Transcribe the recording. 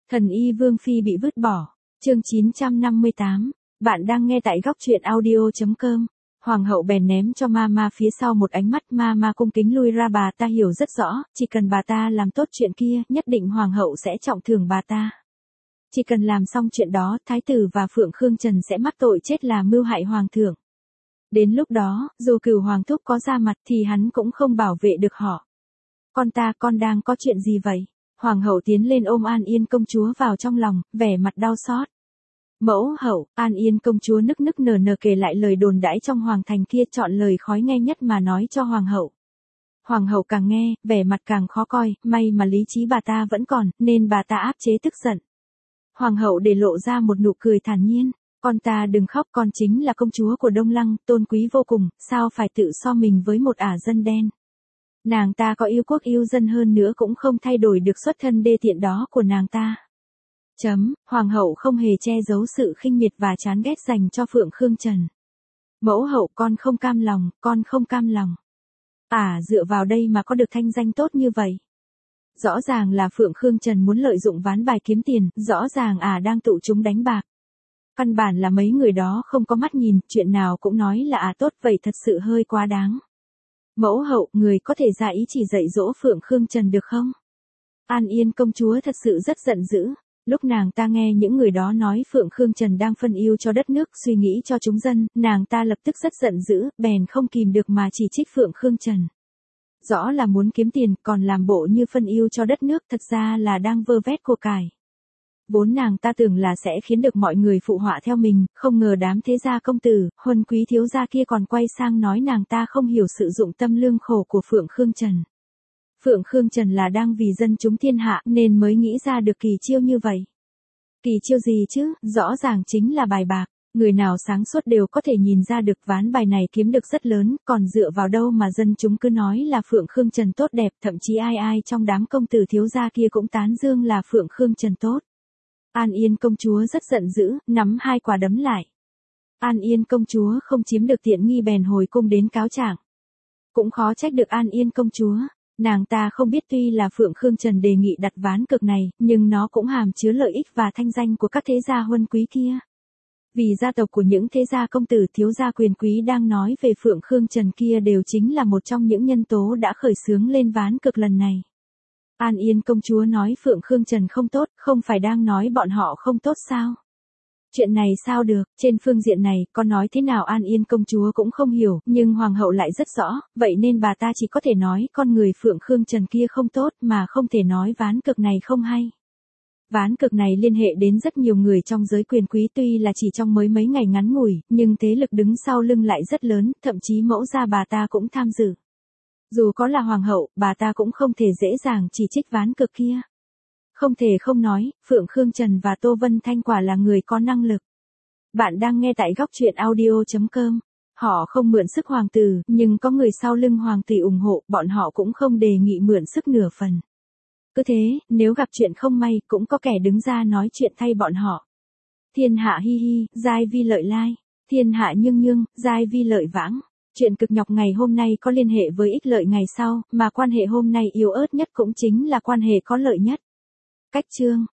Thần y Vương Phi bị vứt bỏ. Chương 958. Bạn đang nghe tại góc truyện audio.com. Hoàng hậu bèn ném cho Mama phía sau một ánh mắt, Mama cung kính lui ra. Bà ta hiểu rất rõ, chỉ cần bà ta làm tốt chuyện kia, nhất định hoàng hậu sẽ trọng thưởng bà ta. Chỉ cần làm xong chuyện đó, thái tử và Phượng Khương Trần sẽ mắc tội chết là mưu hại hoàng thượng. Đến lúc đó, dù Cửu hoàng thúc có ra mặt thì hắn cũng không bảo vệ được họ. Con đang có chuyện gì vậy? Hoàng hậu tiến lên ôm An Yên công chúa vào trong lòng, vẻ mặt đau xót. Mẫu hậu, An Yên công chúa nức nở kể lại lời đồn đãi trong hoàng thành kia, chọn lời khói nghe nhất mà nói cho hoàng hậu. Hoàng hậu càng nghe, vẻ mặt càng khó coi, may mà lý trí bà ta vẫn còn, nên bà ta áp chế tức giận. Hoàng hậu để lộ ra một nụ cười thản nhiên, con ta đừng khóc, con chính là công chúa của Đông Lăng, tôn quý vô cùng, sao phải tự so mình với một ả dân đen. Nàng ta có yêu quốc yêu dân hơn nữa cũng không thay đổi được xuất thân đê tiện đó của nàng ta. Hoàng hậu không hề che giấu sự khinh miệt và chán ghét dành cho Phượng Khương Trần. Mẫu hậu, con không cam lòng, con không cam lòng. Dựa vào đây mà có được thanh danh tốt như vậy. Rõ ràng là Phượng Khương Trần muốn lợi dụng ván bài kiếm tiền, rõ ràng đang tụ chúng đánh bạc. Căn bản là mấy người đó không có mắt nhìn, chuyện nào cũng nói là tốt, vậy thật sự hơi quá đáng. Mẫu hậu, người có thể ra ý chỉ dạy dỗ Phượng Khương Trần được không? An Yên công chúa thật sự rất giận dữ. Lúc nàng ta nghe những người đó nói Phượng Khương Trần đang phân ưu cho đất nước, suy nghĩ cho chúng dân, nàng ta lập tức rất giận dữ, bèn không kìm được mà chỉ trích Phượng Khương Trần. Rõ là muốn kiếm tiền, còn làm bộ như phân ưu cho đất nước, thật ra là đang vơ vét của cải. Vốn nàng ta tưởng là sẽ khiến được mọi người phụ họa theo mình, không ngờ đám thế gia công tử, huân quý thiếu gia kia còn quay sang nói nàng ta không hiểu sự dụng tâm lương khổ của Phượng Khương Trần. Phượng Khương Trần là đang vì dân chúng thiên hạ nên mới nghĩ ra được kỳ chiêu như vậy. Kỳ chiêu gì chứ, rõ ràng chính là bài bạc. Người nào sáng suốt đều có thể nhìn ra được ván bài này kiếm được rất lớn, còn dựa vào đâu mà dân chúng cứ nói là Phượng Khương Trần tốt đẹp, thậm chí ai trong đám công tử thiếu gia kia cũng tán dương là Phượng Khương Trần tốt. An Yên công chúa rất giận dữ, nắm hai quả đấm lại. An Yên công chúa không chiếm được tiện nghi bèn hồi cung đến cáo trạng. Cũng khó trách được An Yên công chúa. Nàng ta không biết tuy là Phượng Khương Trần đề nghị đặt ván cược này, nhưng nó cũng hàm chứa lợi ích và thanh danh của các thế gia huân quý kia. Vì gia tộc của những thế gia công tử thiếu gia quyền quý đang nói về Phượng Khương Trần kia đều chính là một trong những nhân tố đã khởi xướng lên ván cược lần này. An Yên công chúa nói Phượng Khương Trần không tốt, không phải đang nói bọn họ không tốt sao? Chuyện này sao được, trên phương diện này, con nói thế nào An Yên công chúa cũng không hiểu, nhưng hoàng hậu lại rất rõ, vậy nên bà ta chỉ có thể nói con người Phượng Khương Trần kia không tốt mà không thể nói ván cược này không hay. Ván cược này liên hệ đến rất nhiều người trong giới quyền quý, tuy là chỉ trong mấy ngày ngắn ngủi, nhưng thế lực đứng sau lưng lại rất lớn, thậm chí mẫu gia bà ta cũng tham dự. Dù có là hoàng hậu, bà ta cũng không thể dễ dàng chỉ trích ván cược kia. Không thể không nói, Phượng Khương Trần và Tô Vân Thanh quả là người có năng lực. Bạn đang nghe tại góc truyện audio.com. Họ không mượn sức hoàng tử, nhưng có người sau lưng hoàng tử ủng hộ, bọn họ cũng không đề nghị mượn sức nửa phần. Cứ thế, nếu gặp chuyện không may, cũng có kẻ đứng ra nói chuyện thay bọn họ. Thiên hạ hi hi, giai vi lợi lai. Thiên hạ nhưng, giai vi lợi vãng. Chuyện cực nhọc ngày hôm nay có liên hệ với ích lợi ngày sau, mà quan hệ hôm nay yếu ớt nhất cũng chính là quan hệ có lợi nhất. Cách chương.